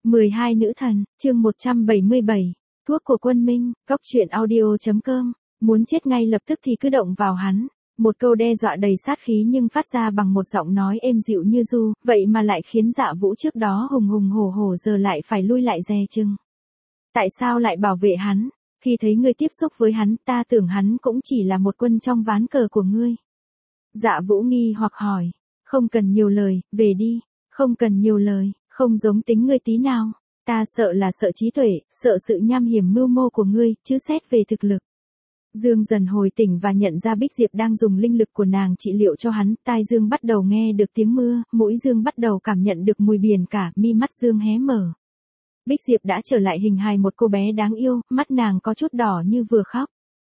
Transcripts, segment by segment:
12 nữ thần, chương 177. Thuốc của quân Minh, góc truyện audio.com. Muốn chết ngay lập tức thì cứ động vào hắn. Một câu đe dọa đầy sát khí nhưng phát ra bằng một giọng nói êm dịu như ru, vậy mà lại khiến Dạ Vũ trước đó hùng hùng hổ hổ giờ lại phải lui lại dè chừng. Tại sao lại bảo vệ hắn? Khi thấy ngươi tiếp xúc với hắn, ta tưởng hắn cũng chỉ là một quân trong ván cờ của ngươi. Dạ Vũ nghi hoặc hỏi. Không cần nhiều lời, về đi. Không cần nhiều lời, không giống tính ngươi tí nào. Ta sợ là sợ trí tuệ, sợ sự nham hiểm mưu mô của ngươi, chứ xét về thực lực. Dương dần hồi tỉnh và nhận ra Bích Diệp đang dùng linh lực của nàng trị liệu cho hắn, tai Dương bắt đầu nghe được tiếng mưa, mũi Dương bắt đầu cảm nhận được mùi biển cả, mi mắt Dương hé mở. Bích Diệp đã trở lại hình hài một cô bé đáng yêu, mắt nàng có chút đỏ như vừa khóc.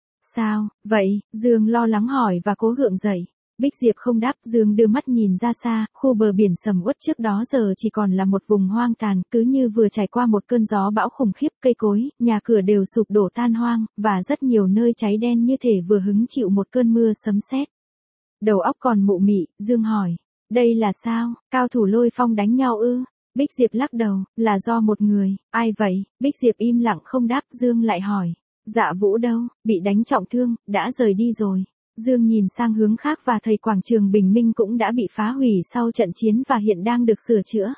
Sao, vậy? Dương lo lắng hỏi và cố gượng dậy. Bích Diệp không đáp, Dương đưa mắt nhìn ra xa, khu bờ biển sầm uất trước đó giờ chỉ còn là một vùng hoang tàn, cứ như vừa trải qua một cơn gió bão khủng khiếp, cây cối, nhà cửa đều sụp đổ tan hoang, và rất nhiều nơi cháy đen như thể vừa hứng chịu một cơn mưa sấm sét. Đầu óc còn mụ mị, Dương hỏi, đây là sao, cao thủ Lôi Phong đánh nhau ư? Bích Diệp lắc đầu, là do một người, ai vậy? Bích Diệp im lặng không đáp, Dương lại hỏi, Dạ Vũ đâu, bị đánh trọng thương, đã rời đi rồi. Dương nhìn sang hướng khác và thấy quảng trường Bình Minh cũng đã bị phá hủy sau trận chiến và hiện đang được sửa chữa.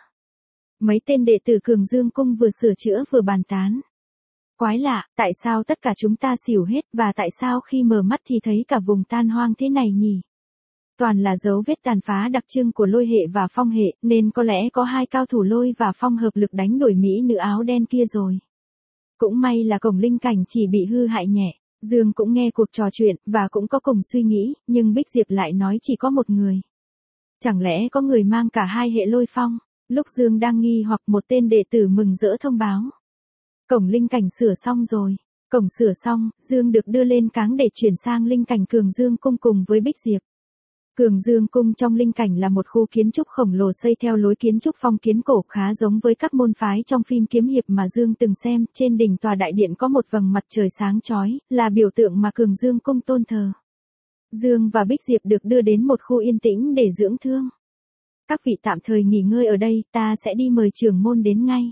Mấy tên đệ tử Cường Dương Cung vừa sửa chữa vừa bàn tán. Quái lạ, tại sao tất cả chúng ta xỉu hết và tại sao khi mở mắt thì thấy cả vùng tan hoang thế này nhỉ? Toàn là dấu vết tàn phá đặc trưng của Lôi hệ và Phong hệ, nên có lẽ có hai cao thủ Lôi và Phong hợp lực đánh đuổi mỹ nữ áo đen kia rồi. Cũng may là cổng linh cảnh chỉ bị hư hại nhẹ. Dương cũng nghe cuộc trò chuyện, và cũng có cùng suy nghĩ, nhưng Bích Diệp lại nói chỉ có một người. Chẳng lẽ có người mang cả hai hệ Lôi Phong? Lúc Dương đang nghi hoặc một tên đệ tử mừng rỡ thông báo. Cổng linh cảnh sửa xong rồi. Cổng sửa xong, Dương được đưa lên cáng để chuyển sang linh cảnh Cường Dương Cung cùng với Bích Diệp. Cường Dương Cung trong linh cảnh là một khu kiến trúc khổng lồ xây theo lối kiến trúc phong kiến cổ khá giống với các môn phái trong phim kiếm hiệp mà Dương từng xem. Trên đỉnh tòa đại điện có một vầng mặt trời sáng chói, là biểu tượng mà Cường Dương Cung tôn thờ. Dương và Bích Diệp được đưa đến một khu yên tĩnh để dưỡng thương. Các vị tạm thời nghỉ ngơi ở đây, ta sẽ đi mời trưởng môn đến ngay.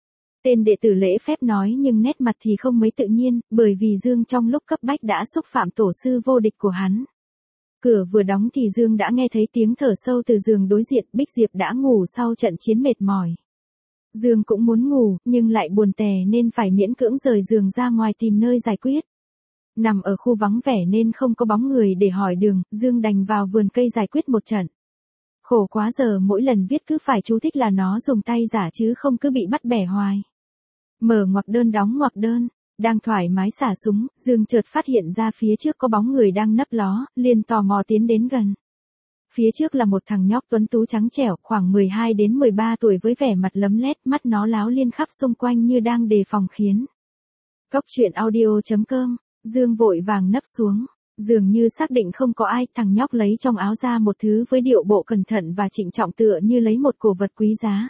Tên đệ tử lễ phép nói nhưng nét mặt thì không mấy tự nhiên, bởi vì Dương trong lúc cấp bách đã xúc phạm tổ sư vô địch của hắn. Cửa vừa đóng thì Dương đã nghe thấy tiếng thở sâu từ giường đối diện, Bích Diệp đã ngủ sau trận chiến mệt mỏi. Dương cũng muốn ngủ, nhưng lại buồn tè nên phải miễn cưỡng rời giường ra ngoài tìm nơi giải quyết. Nằm ở khu vắng vẻ nên không có bóng người để hỏi đường, Dương đành vào vườn cây giải quyết một trận. Khổ quá giờ mỗi lần viết cứ phải chú thích là nó dùng tay giả chứ không cứ bị bắt bẻ hoài. Mở ngoặc đơn đóng ngoặc đơn. Đang thoải mái xả súng, Dương chợt phát hiện ra phía trước có bóng người đang nấp ló, liền tò mò tiến đến gần. Phía trước là một thằng nhóc tuấn tú trắng trẻo, khoảng 12 đến 13 tuổi với vẻ mặt lấm lét, mắt nó láo liên khắp xung quanh như đang đề phòng khiến. Góc truyện audio.com, Dương vội vàng nấp xuống. Dường như xác định không có ai, thằng nhóc lấy trong áo ra một thứ với điệu bộ cẩn thận và trịnh trọng tựa như lấy một cổ vật quý giá.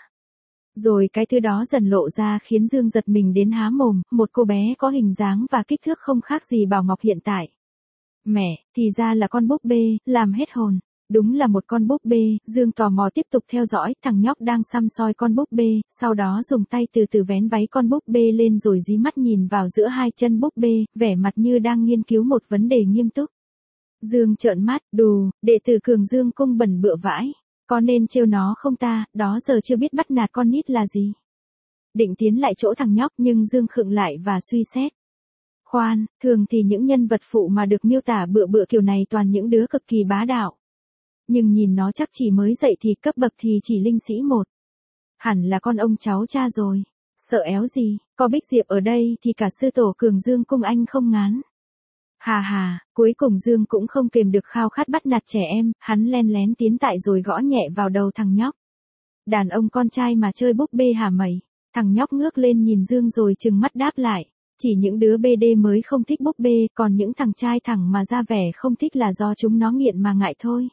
Rồi cái thứ đó dần lộ ra khiến Dương giật mình đến há mồm, một cô bé có hình dáng và kích thước không khác gì Bảo Ngọc hiện tại. Mẹ, thì ra là con búp bê, làm hết hồn. Đúng là một con búp bê, Dương tò mò tiếp tục theo dõi, thằng nhóc đang săm soi con búp bê, sau đó dùng tay từ từ vén váy con búp bê lên rồi dí mắt nhìn vào giữa hai chân búp bê, vẻ mặt như đang nghiên cứu một vấn đề nghiêm túc. Dương trợn mắt, đù, đệ tử Cường Dương Cung bẩn bựa vãi. Có nên trêu nó không ta, đó giờ chưa biết bắt nạt con nít là gì. Định tiến lại chỗ thằng nhóc nhưng Dương khựng lại và suy xét. Khoan, thường thì những nhân vật phụ mà được miêu tả bựa bựa kiểu này toàn những đứa cực kỳ bá đạo. Nhưng nhìn nó chắc chỉ mới dậy thì cấp bậc thì chỉ linh sĩ 1. Hẳn là con ông cháu cha rồi. Sợ éo gì, có Bích Diệp ở đây thì cả sư tổ Cường Dương Cung anh không ngán. Hà hà, cuối cùng Dương cũng không kềm được khao khát bắt nạt trẻ em, hắn len lén tiến tại rồi gõ nhẹ vào đầu thằng nhóc. Đàn ông con trai mà chơi búp bê hả mày? Thằng nhóc ngước lên nhìn Dương rồi trừng mắt đáp lại. Chỉ những đứa BD mới không thích búp bê, còn những thằng trai thẳng mà ra vẻ không thích là do chúng nó nghiện mà ngại thôi.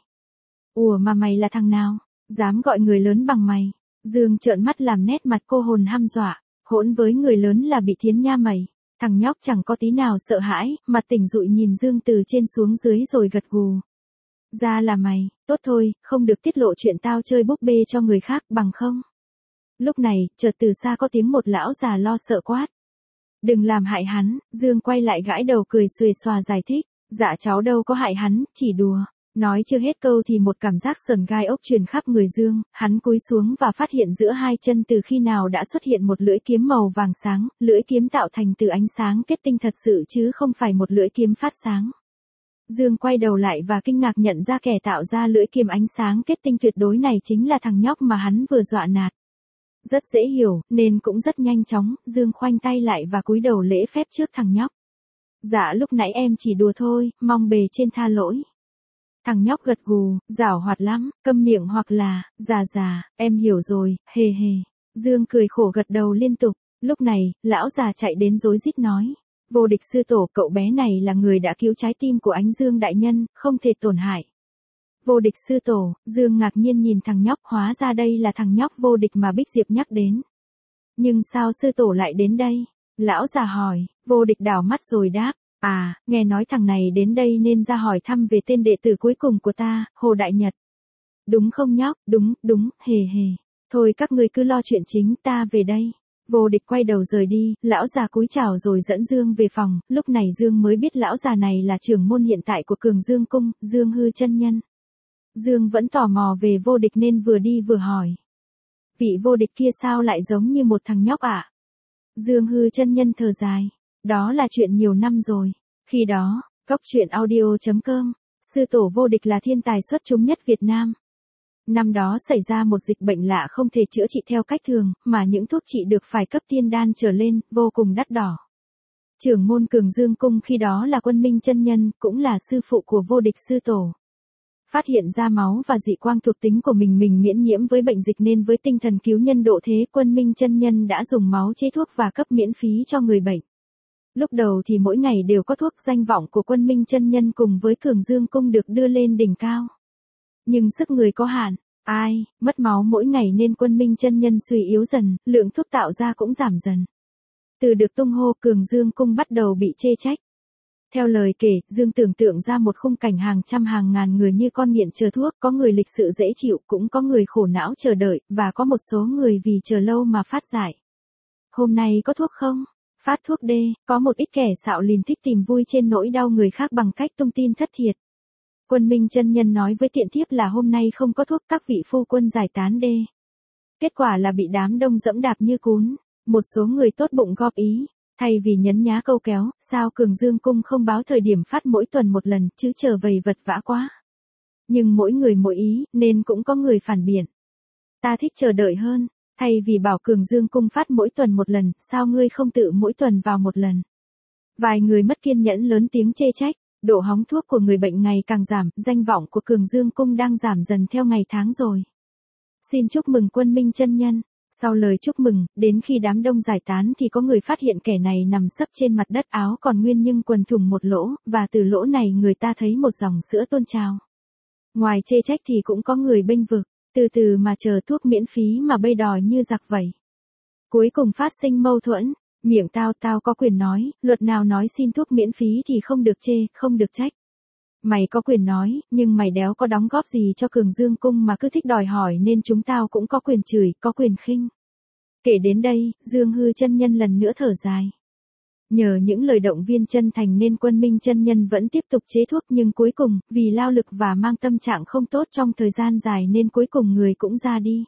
Ủa mà mày là thằng nào? Dám gọi người lớn bằng mày? Dương trợn mắt làm nét mặt cô hồn hăm dọa. Hỗn với người lớn là bị thiến nha mày. Thằng nhóc chẳng có tí nào sợ hãi, mặt tỉnh dụi nhìn Dương từ trên xuống dưới rồi gật gù. Ra là mày, tốt thôi, không được tiết lộ chuyện tao chơi búp bê cho người khác bằng không. Lúc này, chợt từ xa có tiếng một lão già lo sợ quát. Đừng làm hại hắn, Dương quay lại gãi đầu cười xuề xòa giải thích. Dạ cháu đâu có hại hắn, chỉ đùa. Nói chưa hết câu thì một cảm giác sờn gai ốc truyền khắp người Dương, hắn cúi xuống và phát hiện giữa hai chân từ khi nào đã xuất hiện một lưỡi kiếm màu vàng sáng, lưỡi kiếm tạo thành từ ánh sáng kết tinh thật sự chứ không phải một lưỡi kiếm phát sáng. Dương quay đầu lại và kinh ngạc nhận ra kẻ tạo ra lưỡi kiếm ánh sáng kết tinh tuyệt đối này chính là thằng nhóc mà hắn vừa dọa nạt. Rất dễ hiểu, nên cũng rất nhanh chóng, Dương khoanh tay lại và cúi đầu lễ phép trước thằng nhóc. Dạ lúc nãy em chỉ đùa thôi, mong bề trên tha lỗi. Thằng nhóc gật gù, giảo hoạt lắm, câm miệng hoặc là, già, em hiểu rồi, hề hề. Dương cười khổ gật đầu liên tục. Lúc này, lão già chạy đến rối rít nói. Vô Địch sư tổ, cậu bé này là người đã cứu trái tim của ánh Dương đại nhân, không thể tổn hại. Vô Địch sư tổ, Dương ngạc nhiên nhìn thằng nhóc, hóa ra đây là thằng nhóc Vô Địch mà Bích Diệp nhắc đến. Nhưng sao sư tổ lại đến đây? Lão già hỏi. Vô Địch đảo mắt rồi đáp. À, nghe nói thằng này đến đây nên ra hỏi thăm về tên đệ tử cuối cùng của ta, Hồ Đại Nhật. Đúng không nhóc, đúng, hề hề. Thôi các ngươi cứ lo chuyện chính, ta về đây. Vô Địch quay đầu rời đi, lão già cúi chào rồi dẫn Dương về phòng, lúc này Dương mới biết lão già này là trưởng môn hiện tại của Cường Dương Cung, Dương Hư chân nhân. Dương vẫn tò mò về Vô Địch nên vừa đi vừa hỏi. Vị Vô Địch kia sao lại giống như một thằng nhóc ạ? Dương Hư chân nhân thở dài. Đó là chuyện nhiều năm rồi. Khi đó, coctruyện.audio.com, sư tổ Vô Địch là thiên tài xuất chúng nhất Việt Nam. Năm đó xảy ra một dịch bệnh lạ không thể chữa trị theo cách thường, mà những thuốc trị được phải cấp tiên đan trở lên, vô cùng đắt đỏ. Trưởng môn Cường Dương Cung khi đó là Quân Minh chân nhân, cũng là sư phụ của Vô Địch sư tổ. Phát hiện ra máu và dị quang thuộc tính của mình miễn nhiễm với bệnh dịch nên với tinh thần cứu nhân độ thế, Quân Minh chân nhân đã dùng máu chế thuốc và cấp miễn phí cho người bệnh. Lúc đầu thì mỗi ngày đều có thuốc, danh vọng của Quân Minh chân nhân cùng với Cường Dương Cung được đưa lên đỉnh cao. Nhưng sức người có hạn, mất máu mỗi ngày nên Quân Minh chân nhân suy yếu dần, lượng thuốc tạo ra cũng giảm dần. Từ được tung hô, Cường Dương Cung bắt đầu bị chê trách. Theo lời kể, Dương tưởng tượng ra một khung cảnh hàng trăm hàng ngàn người như con nghiện chờ thuốc, có người lịch sự dễ chịu, cũng có người khổ não chờ đợi, và có một số người vì chờ lâu mà phát giải. Hôm nay có thuốc không? Phát thuốc đê, có một ít kẻ xạo lìn thích tìm vui trên nỗi đau người khác bằng cách tung tin thất thiệt. Quân Minh chân nhân nói với tiện thiếp là hôm nay không có thuốc, các vị phu quân giải tán đê. Kết quả là bị đám đông dẫm đạp như cún. Một số người tốt bụng góp ý, thay vì nhấn nhá câu kéo, sao Cường Dương Cung không báo thời điểm phát mỗi tuần một lần, chứ chờ vầy vật vã quá. Nhưng mỗi người mỗi ý, nên cũng có người phản biện. Ta thích chờ đợi hơn. Thay vì bảo Cường Dương Cung phát mỗi tuần một lần, sao ngươi không tự mỗi tuần vào một lần? Vài người mất kiên nhẫn lớn tiếng chê trách, độ hóng thuốc của người bệnh ngày càng giảm, danh vọng của Cường Dương Cung đang giảm dần theo ngày tháng rồi. Xin chúc mừng Quân Minh chân nhân. Sau lời chúc mừng, đến khi đám đông giải tán thì có người phát hiện kẻ này nằm sấp trên mặt đất, áo còn nguyên nhưng quần thủng một lỗ, và từ lỗ này người ta thấy một dòng sữa tuôn trào. Ngoài chê trách thì cũng có người bênh vực. Từ từ mà chờ thuốc miễn phí mà bây đòi như giặc vậy. Cuối cùng phát sinh mâu thuẫn, miệng tao có quyền nói, luật nào nói xin thuốc miễn phí thì không được chê, không được trách. Mày có quyền nói, nhưng mày đéo có đóng góp gì cho Cường Dương Cung mà cứ thích đòi hỏi nên chúng tao cũng có quyền chửi, có quyền khinh. Kể đến đây, Dương Hư chân nhân lần nữa thở dài. Nhờ những lời động viên chân thành nên Quân Minh chân nhân vẫn tiếp tục chế thuốc, nhưng cuối cùng, vì lao lực và mang tâm trạng không tốt trong thời gian dài nên cuối cùng người cũng ra đi.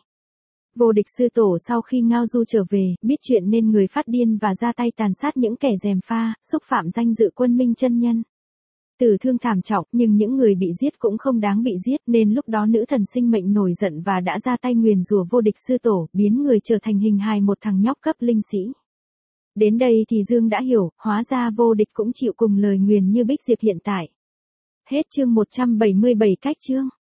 Vô Địch sư tổ sau khi ngao du trở về, biết chuyện nên người phát điên và ra tay tàn sát những kẻ gièm pha, xúc phạm danh dự Quân Minh chân nhân. Tử thương thảm trọng, nhưng những người bị giết cũng không đáng bị giết nên lúc đó nữ thần sinh mệnh nổi giận và đã ra tay nguyền rủa Vô Địch sư tổ, biến người trở thành hình hài một thằng nhóc cấp linh sĩ. Đến đây thì Dương đã hiểu, hóa ra Vô Địch cũng chịu cùng lời nguyền như Bích Diệp hiện tại. Hết chương 177 cách chương.